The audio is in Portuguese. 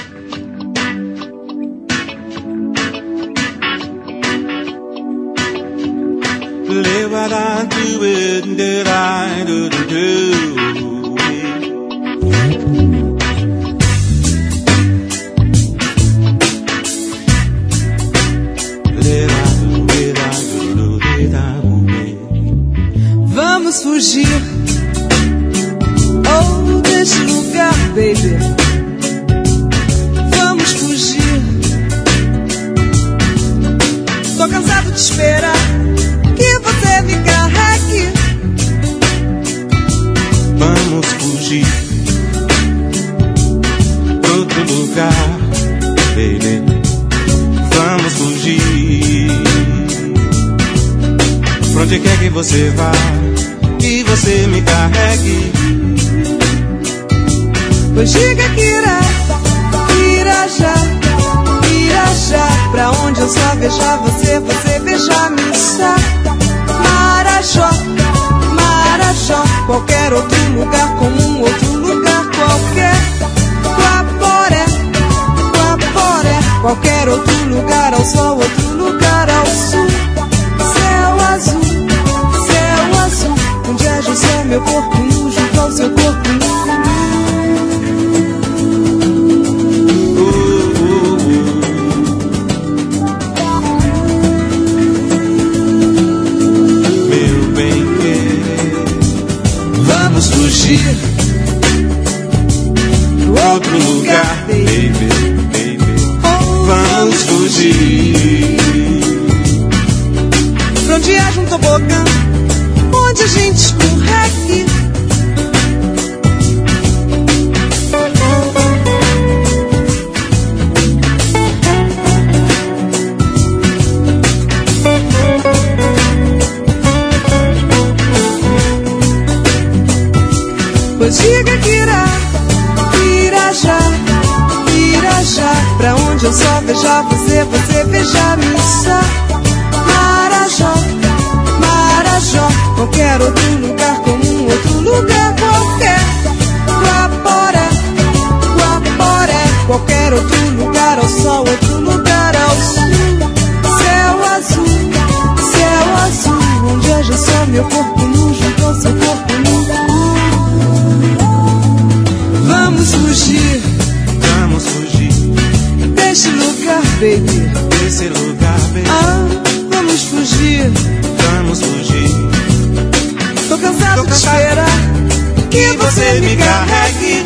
Vamos fugir, oh, desse lugar, baby. Vamos fugir. Tô cansado de esperar que você me carregue. Vamos fugir pra outro lugar, baby. Vamos fugir pra onde quer que você vá, que você me carregue. Pois diga que irá já pra onde eu só beijar você, você beijar-me só. Marajó, Marajó, qualquer outro lugar, como um outro lugar qualquer. Guaporé, Guaporé, qualquer outro lugar ao sol, outro lugar ao sul. Céu azul, onde é José, meu corpo nu, junto ao seu corpo nu. Vamos fugir pro outro lugar, baby, baby. Vamos fugir pra onde haja um tobogã, onde a gente escorregue. Pois diga que irá já pra onde eu só beijar você, você beijar-me só. Marajó, Marajó, qualquer outro lugar, como um outro lugar qualquer. Guaporé, Guaporé, qualquer outro lugar ao sol, outro lugar ao sul. Céu azul, onde haja só meu corpo nu, junto ao seu corpo nu. Vamos fugir desse lugar, baby. Desse lugar, baby. Ah, vamos fugir. Vamos fugir. Tô cansado de esperar que você me carregue.